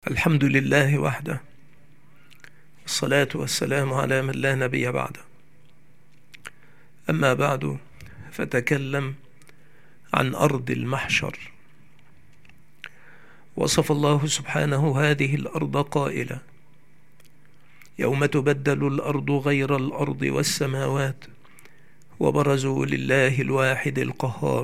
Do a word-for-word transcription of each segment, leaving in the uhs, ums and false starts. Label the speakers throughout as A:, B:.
A: الحمد لله وحده، والصلاة والسلام على من لا نبي بعده. أما بعد، فتكلم عن أرض المحشر. وصف الله سبحانه هذه الأرض قائلا: يوم تبدل الأرض غير الأرض والسماوات وبرزوا لله الواحد القهار.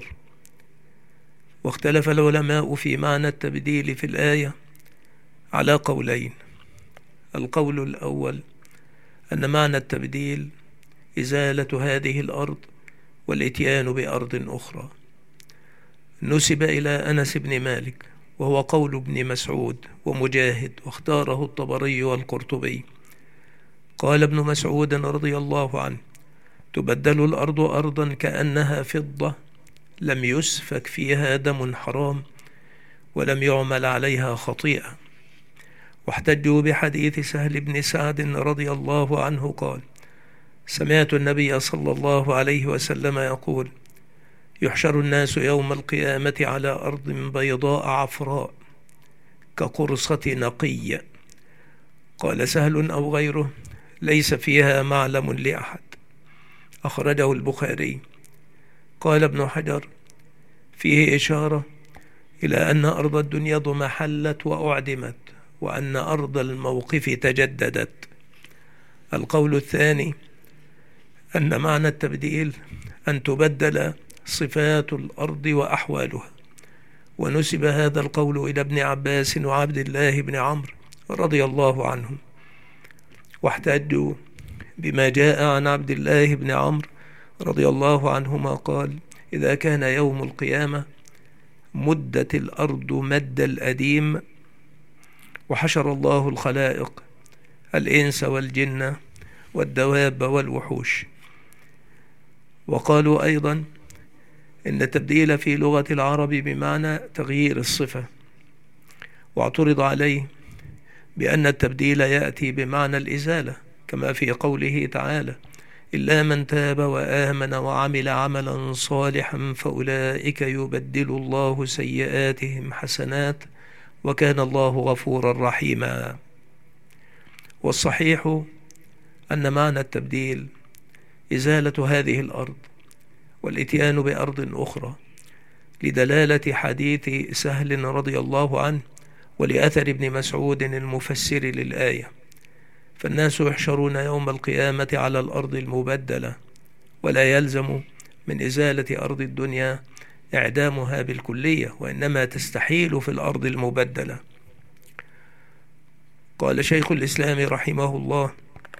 A: واختلف العلماء في معنى التبديل في الآية على قولين. القول الأول أن معنى التبديل إزالة هذه الأرض والإتيان بأرض أخرى. نسب إلى أنس بن مالك، وهو قول ابن مسعود ومجاهد، واختاره الطبري والقرطبي. قال ابن مسعود رضي الله عنه: تبدل الأرض أرضا كأنها فضة لم يسفك فيها دم حرام ولم يعمل عليها خطيئة. واحتجوا بحديث سهل بن سعد رضي الله عنه قال: سمعت النبي صلى الله عليه وسلم يقول: يحشر الناس يوم القيامة على أرض بيضاء عفراء كقرصة نقي. قال سهل أو غيره: ليس فيها معلم لأحد. أخرجه البخاري. قال ابن حجر: فيه إشارة إلى أن أرض الدنيا ضمحلت وأعدمت، وأن أرض الموقف تجددت. القول الثاني أن معنى التبديل أن تبدل صفات الأرض وأحوالها. ونسب هذا القول إلى ابن عباس وعبد الله بن عمرو رضي الله عنهم. واحتجوا بما جاء عن عبد الله بن عمرو رضي الله عنهما قال: إذا كان يوم القيامة مدت الأرض مد الأديم، وحشر الله الخلائق الإنس والجن والدواب والوحوش. وقالوا أيضا إن التبديل في لغة العرب بمعنى تغيير الصفة، واعترض عليه بأن التبديل يأتي بمعنى الإزالة، كما في قوله تعالى: إلا من تاب وآمن وعمل عملا صالحا فأولئك يبدل الله سيئاتهم حسنات وكان الله غفورا رحيما. والصحيح أن معنى التبديل إزالة هذه الأرض والإتيان بأرض أخرى، لدلالة حديث سهل رضي الله عنه ولأثر ابن مسعود المفسر للآية. فالناس يحشرون يوم القيامة على الأرض المبدلة، ولا يلزم من إزالة أرض الدنيا إعدامها بالكلية، وإنما تستحيل في الأرض المبدلة. قال شيخ الإسلام رحمه الله: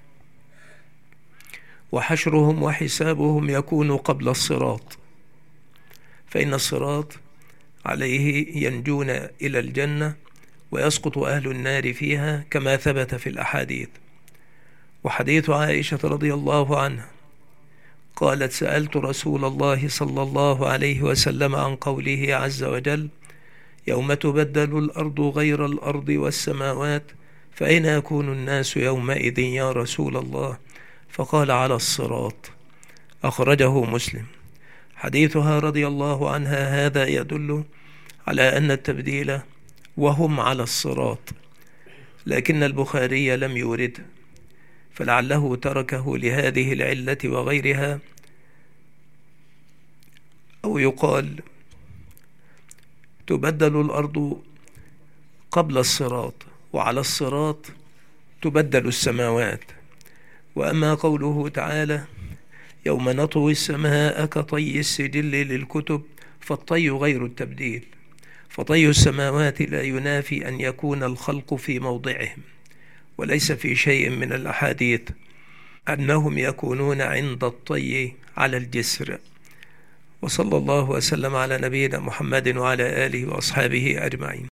A: وحشرهم وحسابهم يكون قبل الصراط، فإن الصراط عليه ينجون إلى الجنة ويسقط أهل النار فيها، كما ثبت في الأحاديث. وحديث عائشة رضي الله عنها قالت: سألت رسول الله صلى الله عليه وسلم عن قوله عز وجل: يوم تبدل الأرض غير الأرض والسماوات فأين يكون الناس يومئذ يا رسول الله؟ فقال: على الصراط. أخرجه مسلم. حديثها رضي الله عنها هذا يدل على أن التبديل وهم على الصراط، لكن البخاري لم يورده، فلعله تركه لهذه العلة وغيرها. أو يقال: تبدل الأرض قبل الصراط، وعلى الصراط تبدل السماوات. وأما قوله تعالى: يوم نطوي السماء كطي السجل للكتب، فالطي غير التبديل، فطي السماوات لا ينافي أن يكون الخلق في موضعهم. وليس في شيء من الأحاديث أنهم يكونون عند الطي على الجسر. وصلى الله وسلم على نبينا محمد وعلى آله وأصحابه أجمعين.